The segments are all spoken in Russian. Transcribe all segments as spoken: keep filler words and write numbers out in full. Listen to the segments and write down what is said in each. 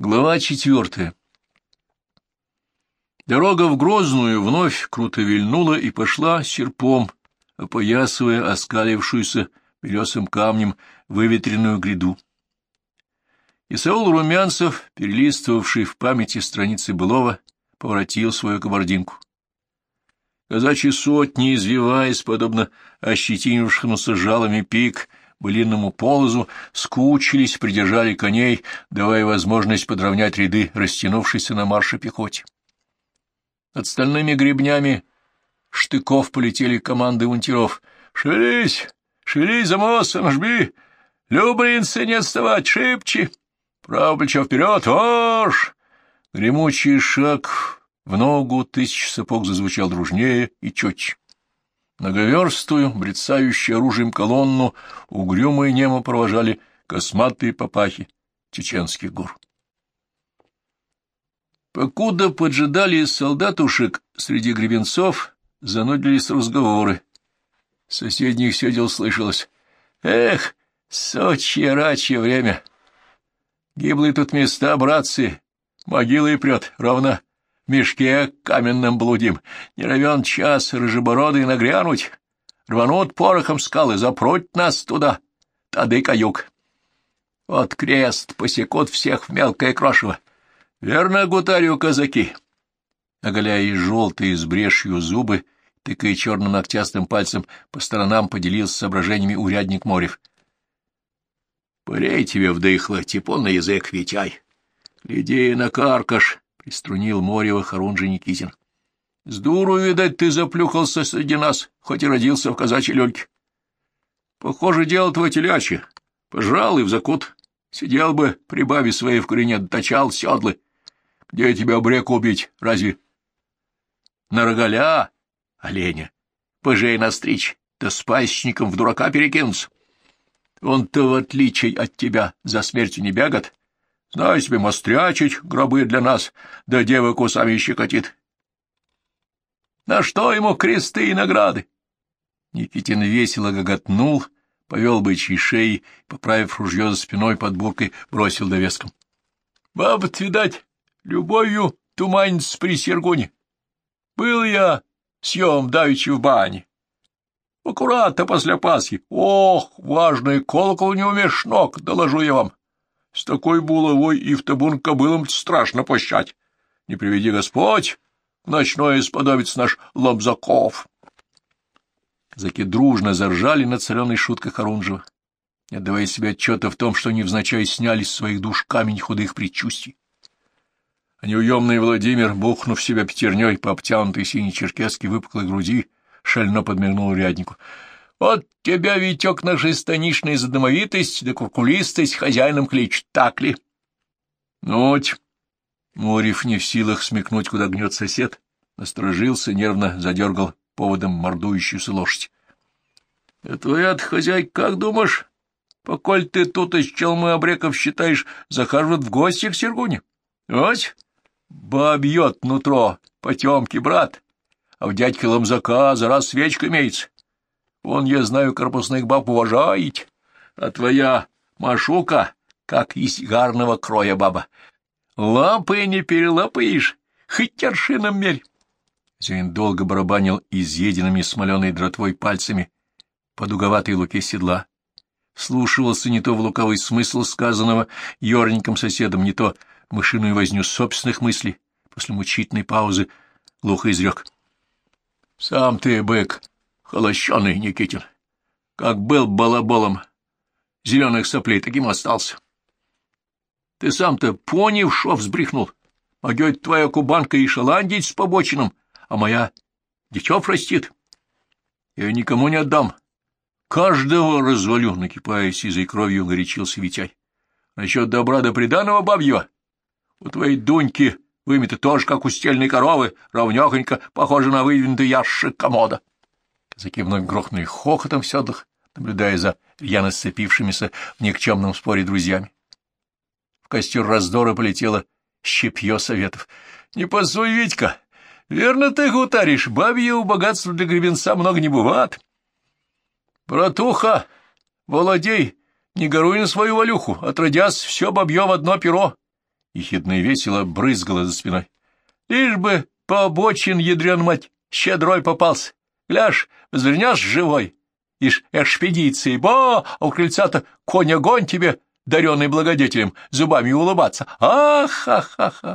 Глава четвертая. Дорога в Грозную вновь круто вильнула и пошла серпом, опоясывая оскалившуюся белесым камнем выветренную гряду. Исаул Румянцев, перелистывавший в памяти страницы былого, поворотил свою кабардинку. Казачьи сотни, извиваясь, подобно ощетинившемуся жалами пик, былинному полозу, скучились, придержали коней, давая возможность подровнять ряды растянувшейся на марше пехоте. Над стальными гребнями штыков полетели команды унтеров. «Шевелись! Шевелись за мостом! Жми! Люблинцы, не отставать! Шибче! Право плечо вперед! Ош!» Гремучий шаг в ногу тысяч сапог зазвучал дружнее и четче. Многоверстую, брецающую оружием колонну, угрюмо и немо провожали косматые папахи чеченских гор. Покуда поджидали солдатушек, среди гребенцов занудились разговоры. С соседних седел слышалось: «Эх, сочье рачье время! Гиблые тут места, братцы, могилы прет, ровно в мешке каменном блудим, не равен час рыжебородый нагрянуть, рванут порохом скалы, запруть нас туда, тады каюк. Вот крест посекут всех в мелкое крошево. Верно, гутарю казаки?» Оголяя желтые с брешью зубы, тыкая черным ногтястым пальцем, по сторонам поделился соображениями урядник Морев. «Порей тебе вдыхло, типун на язык витяй. Гляди, накаркаш!» — приструнил Морева Харунжий Никитин. «С дуру, видать, ты заплюхался среди нас, хоть и родился в казачьей люльке. Похоже, дело твое телячье. Пожрал и в закут. Сидел бы, при бабе своей в корене, доточал седлы. Где тебя обрек убить, разве? На рогаля, оленя, пыжей настричь, да с пасечником в дурака перекинуться. Он-то, в отличие от тебя, за смертью не бегает. Знай себе, мострячить гробы для нас, да девок усами щекотит. На что ему кресты и награды?» Никитин весело гоготнул, повел бычьей шеей, поправив ружье за спиной под буркой, бросил довеском: «Баба-то, видать, любовью туманится при Сергуне. Был я съем давеча в бане. Аккуратно после Пасхи. Ох, важный колокол не умеешь ног, доложу я вам. С такой булавой и в табун кобылам страшно пощать. Не приведи Господь, ночное сподобится наш Лобзаков». Казаки дружно заржали над соленой шуткой Харунжева, не отдавая себе отчета в том, что невзначай сняли с своих душ камень худых предчувствий. А неуемный Владимир, бухнув себя пятерней по обтянутой синей черкеске выпуклой груди, шально подмигнул уряднику. «Вот тебя, Витек, нашей станичной за домовитость да куркулистость хозяином кличут, так ли?» «Нуть!» Морев, не в силах смекнуть, куда гнет сосед, насторожился, нервно задергал поводом мордующуюся лошадь. — А твоя-то хозяйка, как думаешь, поколь ты тут из челмы обреков считаешь, захаживают в гости к Сергуне? Ось, бабьет нутро, потемки, брат, а в дядьке Ломзака за раз свечка имеется. Он, я знаю, корпусных баб уважает, а твоя Машука, как из гарного кроя баба. Лапы не перелапаешь, хоть аршином мерь. Зюин долго барабанил изъеденными смоленой дротвой пальцами по дуговатой луке седла. Вслушивался не то в лукавый смысл сказанного ерненьким соседом, не то в мышиную возню собственных мыслей. После мучительной паузы глухо изрек: — Сам ты, бык, холощеный, Никитин. Как был балаболом зеленых соплей, таким остался. Ты сам-то поняв, шо взбрехнул? Могёть твоя кубанка и шаландить с побочином, а моя дичев растит. Я никому не отдам. Каждого развалю, накипая сизой кровью, горячился Витяй. Насчет добра до приданого бабьего. У твоей Дуньки выметы тоже, как у стельной коровы, ровнёхонько, похоже на выдвинутый ящик комода. Казаки вновь грохнули хохотом в седлах, наблюдая за рьяно сцепившимися в никчемном споре друзьями. В костер раздора полетело щепье советов. — Не пасуй, Витька! Верно ты гутаришь, бабьего богатства для гребенца много не бывает. Братуха, володей, не горуй на свою валюху, отродясь, все бабье в одно перо. ехидно и весело брызгала за спиной. — Лишь бы по обочин, ядрен мать, щедрой попался. Гляж, возвернешь живой, ишь экспедиции, ба, а у крыльца-то конь-огонь тебе, даренный благодетелем, зубами улыбаться. Ах-ха-ха-ха!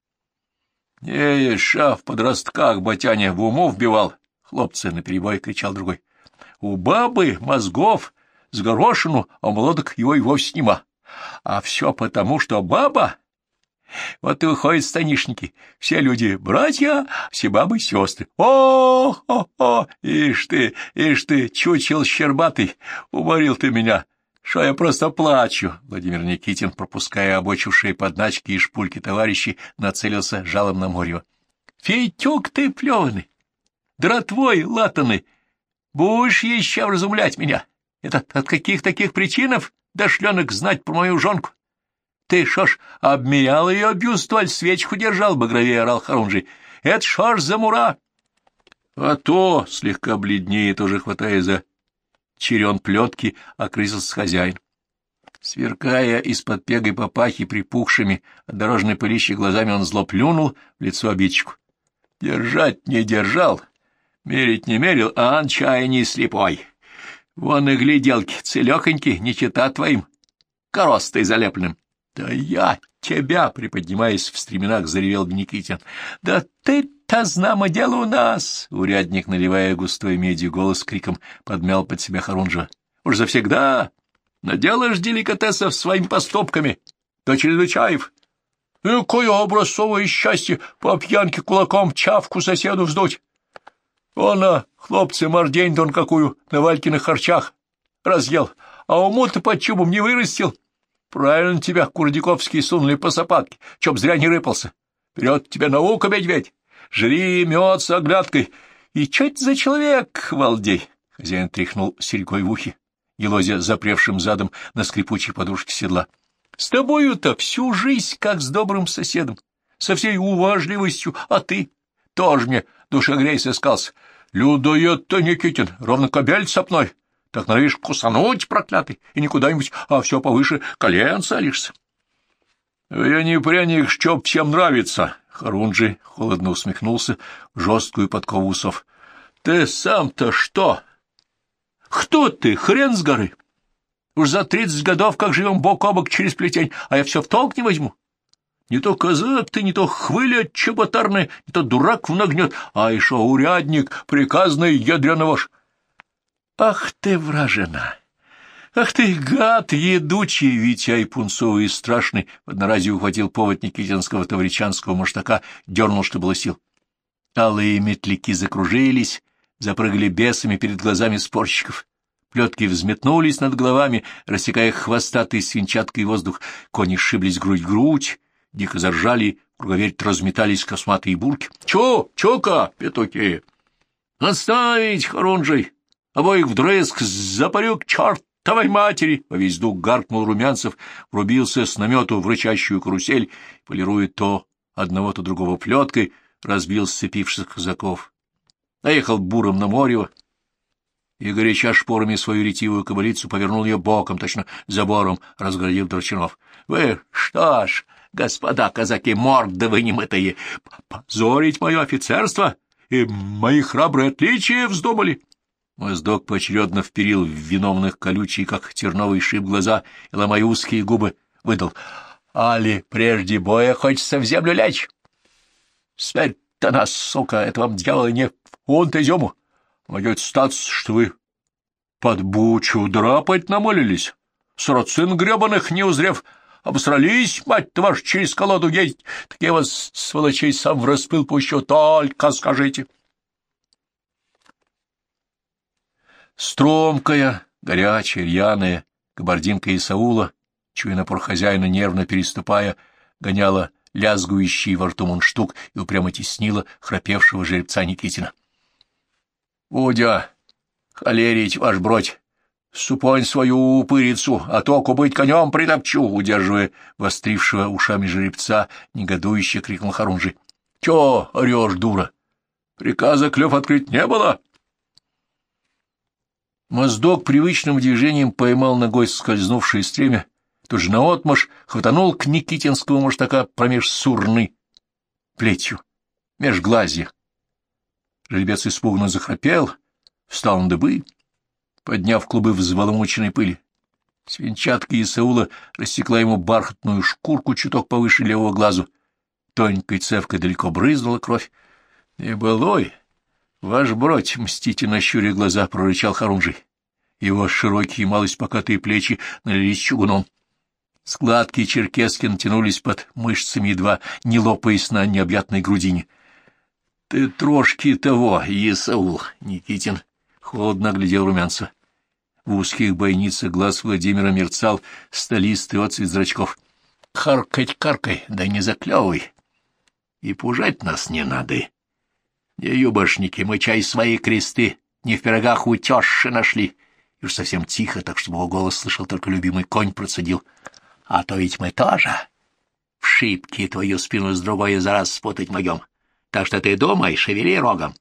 Не, ша в подростках батяня в уму вбивал. Хлопцы наперебой, кричал другой. У бабы мозгов с горошину, а молодок его и вовсе нема. А все потому, что баба... Вот и выходят станишники. Все люди братья, все бабы сестры. О-о-о! Ишь ты, ишь ты, чучел щербатый, уморил ты меня. Что я просто плачу. Владимир Никитин, пропуская обочившие подначки и шпульки товарищей, нацелился жалом на Морьева. Фейтюк ты плеванный, дротвой латанный, будешь еще вразумлять меня. Это от каких таких причинов дошленок знать про мою жонку? Ты шо ж обмерял ее бюст, аль свечку держал, багровее орал Харунжий. Это шо ж за мура? А то, слегка бледнее, тоже хватая за черен плетки, окрысился хозяин. Сверкая из-под пегой папахи припухшими от дорожной пылищи глазами, он зло плюнул в лицо обидчику. Держать не держал, мерить не мерил, а он чай не слепой. Вон и гляделки, целехоньки, не чета твоим, коростой залепленным. — Да я тебя, — приподнимаясь в стременах, заревел Никитин. — Да ты-то, знамо дело, у нас! — урядник, наливая густой медью голос, криком подмял под себя Харунжа. — Уж завсегда наделаешь деликатесов своими поступками, до чрезвычаев. Какое образцовое счастье по пьянке кулаком чавку соседу вздуть! Он, хлопцы, мордень дон какую на Валькиных харчах разъел, а уму-то под чубом не вырастил. Правильно тебя курдиковские сунули по сапатке, чтоб зря не рыпался. Вперед тебе наука, медведь! Жри мед с оглядкой. И чё это за человек, Валдей? Хозяин тряхнул серьгой в ухе, елозя запревшим задом на скрипучей подушке седла. С тобою-то всю жизнь, как с добрым соседом, со всей уважливостью, а ты тоже мне душегрей сыскался. Людоед-то, Никитин, ровно кобель цепной. Так норовишь кусануть, проклятый, и не куда-нибудь, а все повыше колен салишься. — Я не пряник, чтоб всем нравится, — Харунжий холодно усмехнулся в жесткую подкову усов. — Ты сам-то что? Кто ты, хрен с горы? Уж за тридцать годов, как живем бок о бок через плетень, а я все в толк не возьму. Не то казак ты, не то хвыля чеботарная, не то дурак в нагнет, а еще урядник, приказный ядрёный вож. Ах ты, вражина! Ах ты, гад едучий! Витяй пунцовый и страшный в одноразии ухватил повод никитинского тавричанского маштака, дернул, что было сил. Алые метляки закружились, запрыгали бесами перед глазами спорщиков. Плетки взметнулись над головами, рассекая хвостатый свинчаткой воздух. Кони сшиблись грудь в грудь, дико заржали, круговерть разметались косматые бурки. — Чё, чё-ка, петуки? — Отставить, Харунжий! Обоих вдрызг запарю к чертовой матери! Во весь дух гаркнул Румянцев, врубился с намету в рычащую карусель, полируя то одного, то другого плеткой, разбил сцепившихся казаков. Наехал буром на Морьева и, горяча шпорами свою ретивую кобылицу, повернул ее боком, точно забором, разгородив Драчунов. — Вы что ж, господа казаки, морды вы немытые, позорить мое офицерство и мои храбрые отличия вздумали? Моздок поочередно вперил в виновных колючие, как терновый шип, глаза и, ломая узкие губы, выдал. — Али прежде боя хочется в землю лечь? — Сверь-то нас, сука, это вам, дьявола, не фунт изюму. Могет статься, что вы под бучу драпать намолились, сарацин гребаных не узрев, обосрались, мать вашу, через колоду ездить, так я вас, сволочей, сам в распыл пущу, только скажите. Стромкая, горячая, рьяная кабардинка Исаула, чуя напор хозяина, нервно переступая, гоняла лязгующий во рту мундштук и упрямо теснила храпевшего жеребца Никитина. — Будя, холерить, ваш бродь, супонь свою упырицу, а току быть конем притопчу! — удерживая вострившего ушами жеребца, негодующе крикнул Харунжий. — Чё орёшь, дура? Приказа клёв открыть не было? Моздок привычным движением поймал ногой скользнувшее стремя, тут же наотмашь хватанул к Никитинскому муштака промеж сурны плетью, меж глазья. Жеребец испуганно захрапел, встал на дыбы, подняв клубы взбаламученной пыли. Свинчатка Исаула рассекла ему бархатную шкурку чуток повыше левого глазу. Тоненькой цевкой далеко брызнула кровь. — Не былой, ваш бродь, — мстительно щуря глаза, прорычал Хорунжий. Его широкие малость покатые плечи налились чугуном. Складки черкески натянулись под мышцами, едва не лопаясь на необъятной грудине. — Ты трошки того, Исаул! — Никитин холодно оглядел Румянцева. В узких бойницах глаз Владимира мерцал столистый отцвет зрачков. — Каркать, каркай, да не заклевывай. И пужать нас не надо. Не юбошники, мы чай свои кресты не в пирогах у тещи нашли. И уж совсем тихо, так чтобы его голос слышал только любимый конь, процедил. А то ведь мы тоже в шибки твою спину с другой за раз спутать могем. Так что ты думай, шевели рогом.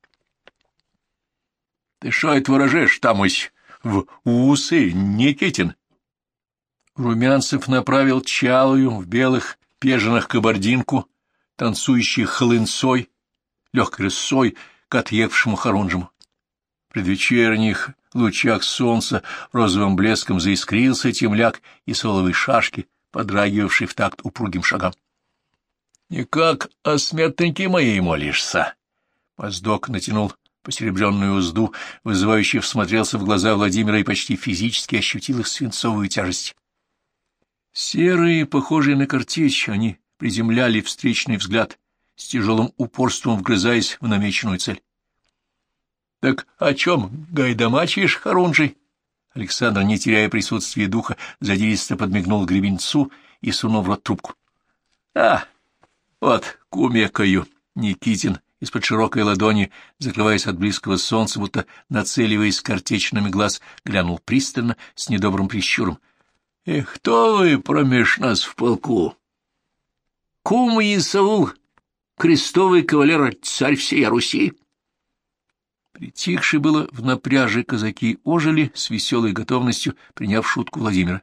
— Ты шо это выражаешь, тамось, в усы, Никитин? Румянцев направил чалую в белых пеженах кабардинку, танцующей хлынцой, легкой рысой, к отъехавшему Хорунжему. В предвечерних лучах солнца розовым блеском заискрился темляк и соловой шашки, подрагивавший в такт упругим шагам. — Никак о смертненьке моей молишься. Моздок натянул посеребренную узду, вызывающе всмотрелся в глаза Владимира и почти физически ощутил их свинцовую тяжесть. Серые, похожие на картечь, они приземляли встречный взгляд, с тяжелым упорством вгрызаясь в намеченную цель. — Так о чем гайдамачишь, Хорунжий? Александр, не теряя присутствия духа, задиристо подмигнул Гребенцу и сунул в рот трубку. — А, вот, кумекаю, Никитин из-под широкой ладони, закрываясь от близкого солнца, будто нацеливаясь картечными глаз, глянул пристально с недобрым прищуром. — Эх, кто вы промеж нас в полку? — Кум Исаул, крестовый кавалер, царь всей Руси. Притихшие было в напряже казаки ожили с веселой готовностью, приняв шутку Владимира.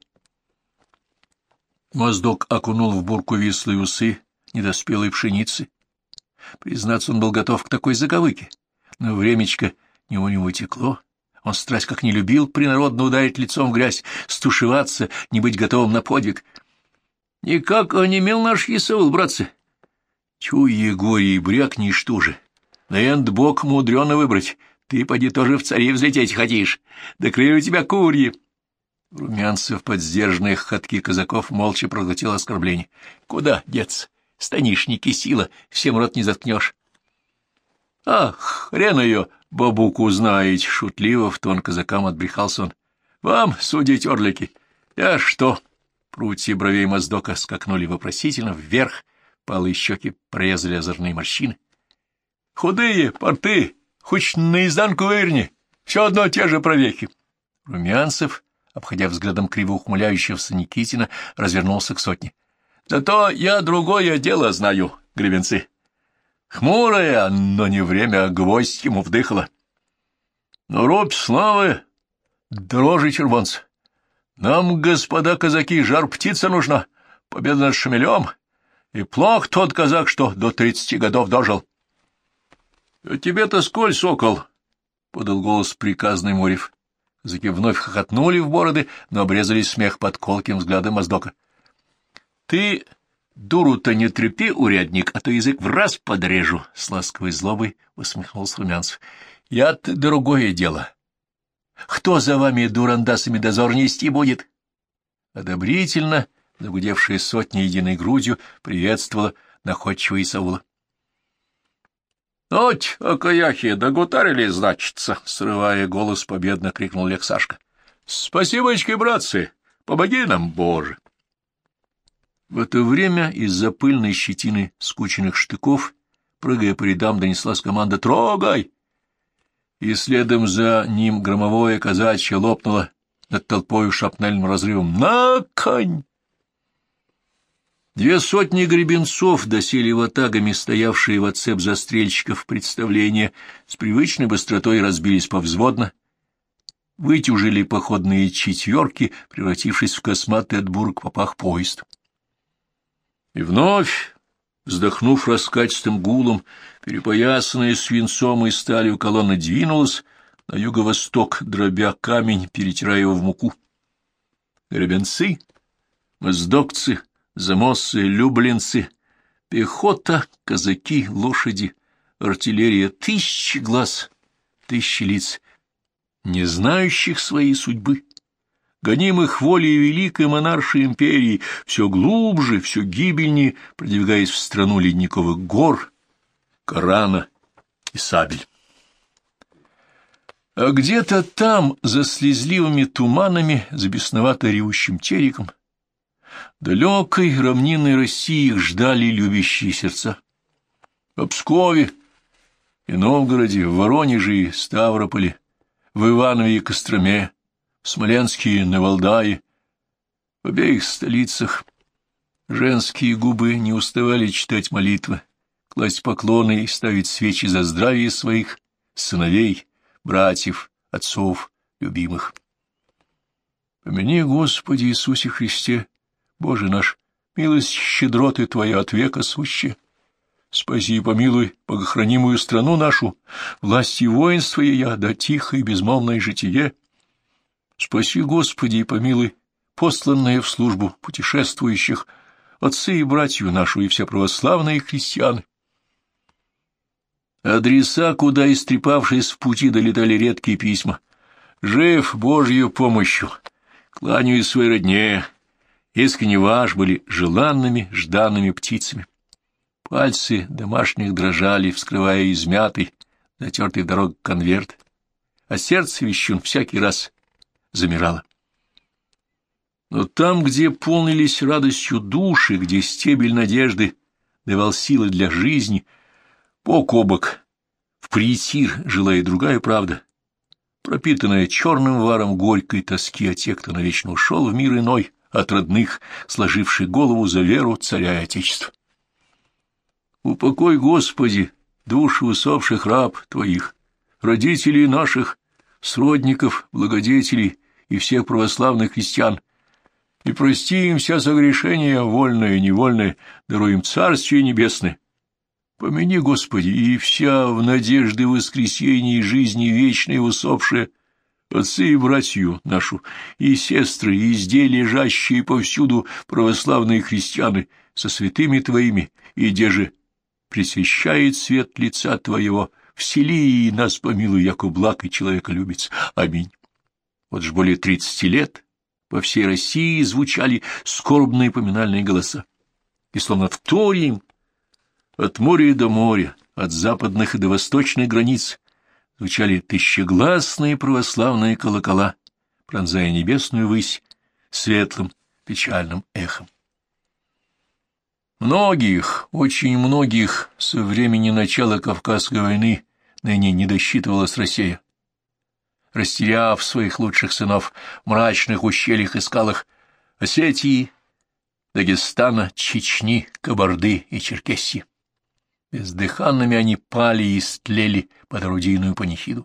Моздок окунул в бурку вислые усы недоспелой пшеницы. Признаться, он был готов к такой заковыке, но времечко не у него текло. Он страсть как не любил принародно ударить лицом в грязь, стушеваться, не быть готовым на подвиг. — Никак онемел наш Исаул, братцы. — Чуй, Егорий, брякни, что же. На энд бог мудрено выбрать. Ты, поди, тоже в цари взлететь хотишь. Да крылья у тебя курьи. Румянцев под сдержанные хохотки казаков молча проглотил оскорбление. — Куда деться? Станишники сила, всем рот не заткнешь. — Ах, хрен ее, бабуку знаете! — шутливо в тон казакам отбрехался он. — Вам судить, орлики. Я что? Прутья бровей Моздока скакнули вопросительно вверх, палые щеки прорезали озорные морщины. — Худые, порты, хоть наизнанку выверни, все одно те же провехи. Румянцев, обходя взглядом криво ухмыляющегося Никитина, развернулся к сотне. — Зато я другое дело знаю, гребенцы. Хмурое, но не время, гвоздь ему вдыхало. Но рубь славы дороже червонца. Нам, господа казаки, жар птица нужна, победа над шмелем, и плох тот казак, что до тридцати годов дожил. — А тебе-то сколь, сокол? — подал голос приказный Морев. Казаки вновь хохотнули в бороды, но обрезали смех под колким взглядом Моздока. — Ты дуру-то не трепи, урядник, а то язык враз подрежу, — с ласковой злобой усмехнулся Румянцев. — Я-то другое дело. Кто за вами дурандасами дозор нести будет? Одобрительно, загудевшая сотня единой грудью, приветствовала находчивого Исаула. — Ноть, окаяхи, догутарили, значится, — срывая голос, победно крикнул Лексашка. — Спасибочки, братцы, помоги нам, Боже! В это время из-за пыльной щетины скученных штыков, прыгая по рядам, донеслась команда «Трогай!», и следом за ним громовое казачье лопнуло над толпою шапнельным разрывом «На конь!». Две сотни гребенцов, доселе ватагами стоявшие в отцеп застрельщиков представления, с привычной быстротой разбились повзводно. вытюжили походные четверки, превратившись в косматый от бурок попах поезд. И вновь, вздохнув раскатистым гулом, перепоясанная свинцом и сталью колонна двинулась на юго-восток, дробя камень, перетирая его в муку. Гребенцы, моздокцы, замосцы, люблинцы, пехота, казаки, лошади, артиллерия, тысячи глаз, тысячи лиц, не знающих своей судьбы, гонимых волей великой монаршей империи, все глубже, все гибельнее, продвигаясь в страну ледниковых гор, Корана и сабель. А где-то там, за слезливыми туманами, за бесновато ревущим тереком, далекой равнинной России их ждали любящие сердца. В Пскове и Новгороде, в Воронеже и Ставрополе, в Иванове и Костроме, в Смоленске и на Валдае, в обеих столицах женские губы не уставали читать молитвы, класть поклоны и ставить свечи за здравие своих сыновей, братьев, отцов, любимых. Помяни, Господи Иисусе Христе, Боже наш, милость щедроты Твоя от века сущая. Спаси и помилуй богохранимую страну нашу, власть и воинство ее, да тихое и безмолвное житие. Спаси, Господи, и помилуй посланные в службу путешествующих, отцы и братью нашу, и все православные христианы. Адреса, куда истрепавшись в пути, долетали редкие письма. Жив Божью помощью, кланяюсь своей родне, искренне ваш были желанными, жданными птицами. Пальцы домашних дрожали, вскрывая измятый, затертый в дорогу конверт, а сердце вещун всякий раз замирало. Но там, где полнились радостью души, где стебель надежды давал силы для жизни, бок о бок, в приютир жила и другая правда, пропитанная черным варом горькой тоски о тех, кто навечно ушел в мир иной, от родных, сложивших голову за веру царя и отечества. Упокой, Господи, души усопших раб Твоих, родителей наших, сродников, благодетелей и всех православных христиан, и прости им вся согрешения, вольное и невольное, даруй им Царствие Небесное. Помяни, Господи, и вся в надежды воскресения и жизни вечной усопшие, отцы и братью нашу, и сестры, и изде лежащие повсюду православные христианы, со святыми Твоими, и где же пресвещает свет лица Твоего, всели и нас помилуй, яко благ и человеколюбец. Аминь. Вот ж более тридцати лет по всей России звучали скорбные поминальные голоса, и словно вторя им, от моря до моря, от западных и до восточных границ, звучали тысячегласные православные колокола, пронзая небесную высь светлым печальным эхом. Многих, очень многих со времени начала Кавказской войны ныне не досчитывалась Россия. Растеряв своих лучших сынов в мрачных ущельях и скалах Осетии, Дагестана, Чечни, Кабарды и Черкесии. Бездыханными они пали и истлели под орудийную панихиду.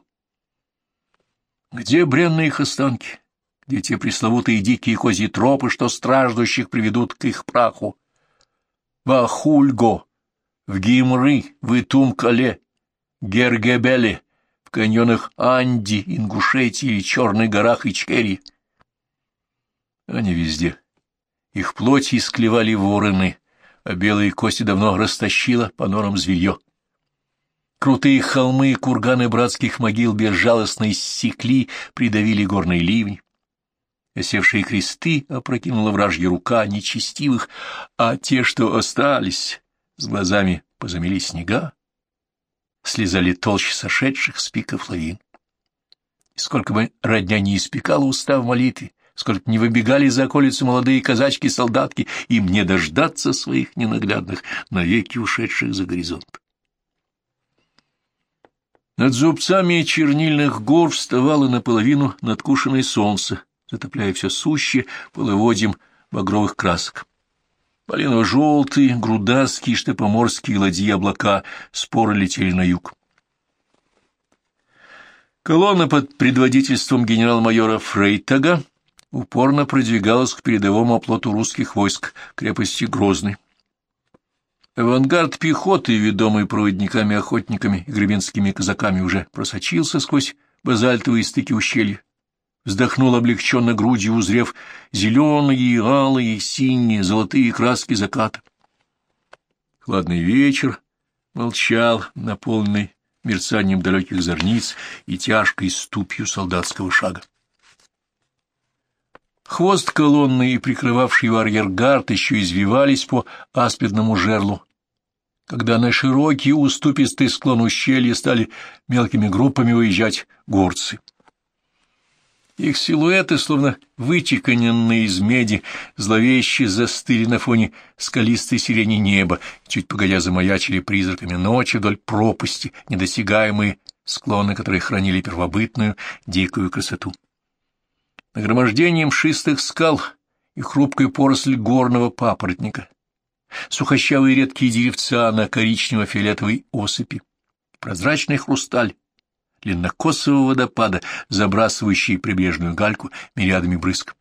Где бренные их останки? Где те пресловутые дикие козьи тропы, что страждущих приведут к их праху? В Ахульго, в Гимры, в Итум-Кале, Гергебеле, в каньонах Анди, Ингушетии, Черных горах Ичкерии. Они везде. Их плоти исклевали вороны, а белые кости давно растащило по норам зверье. Крутые холмы и курганы братских могил безжалостно иссекли, придавили горные ливни. Осевшие кресты опрокинула вражья рука нечестивых, а те, что остались, с глазами позамели снега, слезали толще сошедших с пиков лавин. И сколько бы родня не испекала уста в молитве, сколько не выбегали за околицу молодые казачки-солдатки, им не дождаться своих ненаглядных, навеки ушедших за горизонт. Над зубцами чернильных гор вставало наполовину надкушенное солнце, затопляя все суще половодьем багровых красок. Малиново-желтые, грудастские, штепоморские ладьи облака споро летели на юг. Колонна под предводительством генерал-майора Фрейтага упорно продвигалась к передовому оплоту русских войск, крепости Грозный. Авангард пехоты, ведомый проводниками-охотниками и гребенскими казаками, уже просочился сквозь базальтовые стыки ущелья. Вздохнул облегченно грудью, узрев зеленые, алые, синие, золотые краски заката. Хладный вечер молчал, наполненный мерцанием далеких зорниц и тяжкой ступью солдатского шага. Хвост колонны и прикрывавший его арьергард еще извивались по аспидному жерлу, когда на широкий уступистый склон ущелья стали мелкими группами выезжать горцы. Их силуэты, словно вычеканенные из меди, зловеще застыли на фоне скалистой сирени неба, чуть погодя замаячили призраками ночи вдоль пропасти, недосягаемые склоны, которые хранили первобытную дикую красоту. Нагромождением мшистых скал и хрупкой поросль горного папоротника, сухощавые редкие деревца на коричнево-фиолетовой осыпи, прозрачный хрусталь длиннокосого водопада, забрасывающий прибрежную гальку мириадами брызг.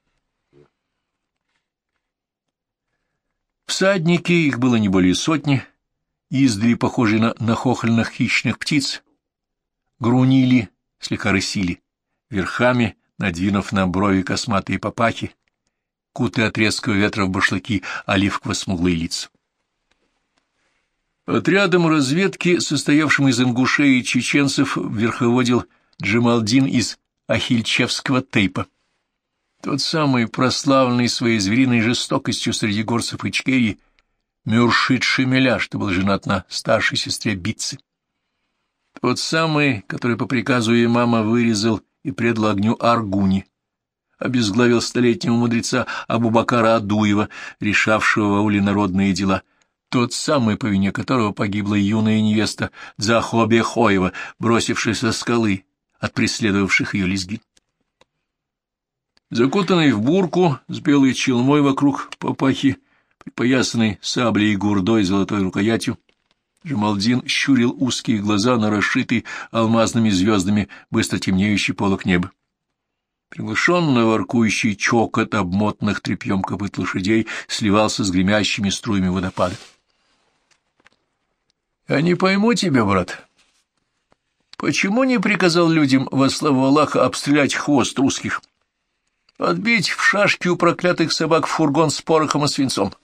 Всадники, их было не более сотни, издали похожие на нахохленных хищных птиц, грунили, слегка рысили, верхами надвинув на брови косматые папахи, кутые от резкого ветра в башлыки оливково-смуглые лица. Отрядом разведки, состоявшим из ингушей и чеченцев, верховодил Джамалдин из Ахильчевского тейпа. Тот самый прославленный своей звериной жестокостью среди горцев Ичкерии Мюршид Шемеля, что был женат на старшей сестре Битцы. Тот самый, который по приказу имама вырезал и предал огню Аргуни, обезглавил столетнего мудреца Абубакара Адуева, решавшего в ауле народные дела, тот самый, по вине которого погибла юная невеста Дзахобехоева, бросившись со скалы от преследовавших ее лезгин. Закутанный в бурку, с белой челмой вокруг папахи, припоясанный саблей и гурдой золотой рукоятью, Джамалдин щурил узкие глаза на расшитый алмазными звездами быстро темнеющий полог неба. Приглушенно воркующий чокот обмотанных тряпьем копыт лошадей сливался с гремящими струями водопада. — Я не пойму тебя, брат. Почему не приказал людям во славу Аллаха обстрелять хвост русских? Отбить в шашки у проклятых собак фургон с порохом и свинцом?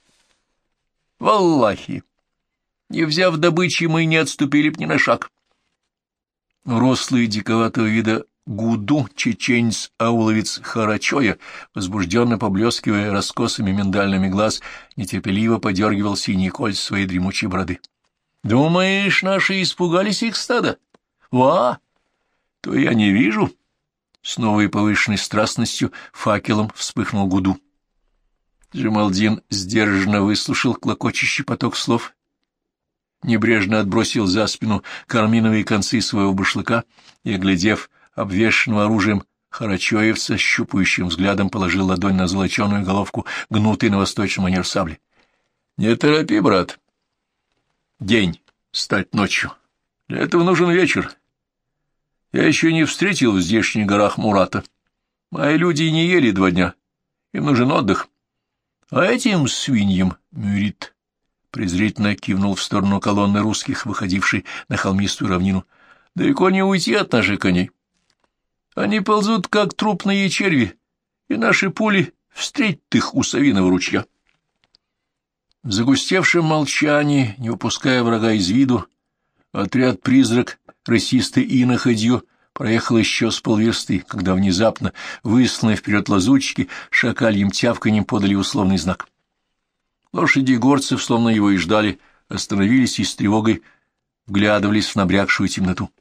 Валлахи! Не взяв добычи, мы не отступили б ни на шаг. Рослый диковатого вида Гуду, чеченец-ауловец Харачоя, возбужденно поблескивая раскосами миндальными глаз, нетерпеливо подергивал синие кольца своей дремучей бороды. — Думаешь, наши испугались их стада? — Ва! То я не вижу. С новой повышенной страстностью факелом вспыхнул Гуду. Джамалдин сдержанно выслушал клокочущий поток слов, небрежно отбросил за спину карминовые концы своего башлыка и, оглядев обвешанного оружием харачоевца, щупающим взглядом положил ладонь на золоченую головку, гнутой на восточный манер сабли. — Не торопи, брат. День стать ночью. Для этого нужен вечер. Я еще не встретил в здешних горах Мурата. Мои люди не ели два дня. Им нужен отдых. А этим свиньям, Мюрит презрительно кивнул в сторону колонны русских, выходившей на холмистую равнину, далеко не уйти от наших коней. Они ползут, как трупные черви, и наши пули встретят их у Савиного ручья. В загустевшем молчании, не упуская врага из виду, отряд-призрак рысистой иноходью проехал еще с полверсты, когда внезапно, высланные вперед лазутчики, шакальем тявканьем подали условный знак. Лошади горцев, словно его и ждали, остановились и с тревогой вглядывались в набрякшую темноту.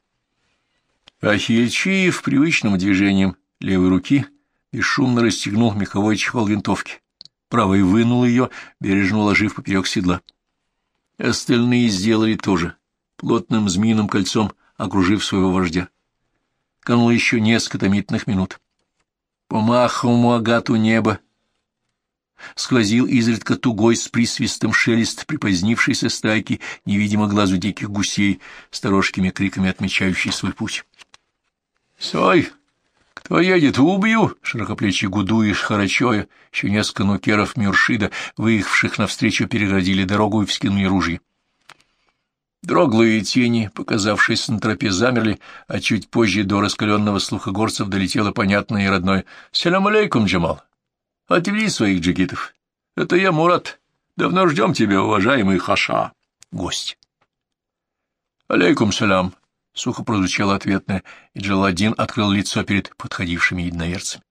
Ахильчиев привычным движением левой руки бесшумно расстегнул меховой чехол винтовки. Правой вынул ее, бережно уложив поперек седла. Остальные сделали то же, плотным змеиным кольцом окружив своего вождя. Кануло еще несколько томительных минут. По маховому агату неба сквозил изредка тугой с присвистом шелест припозднившейся стайки невидимо глазу диких гусей, сторожкими криками отмечающей свой путь. Стой! Кто едет? Убью! Широкоплечий Гуду и Шхарачоя, еще несколько нукеров Мюршида, выехавших навстречу, перегородили дорогу и вскинули ружья. Дроглые тени, показавшиеся на тропе, замерли, а чуть позже до раскаленного слуха горцев долетело понятное и родное: «Салям алейкум, Джамал! Отвели своих джигитов! Это я, Мурат! Давно ждем тебя, уважаемый Хаша!» Гость. «Алейкум салям!» — сухо прозвучало ответное, и Джаладдин открыл лицо перед подходившими единоверцами.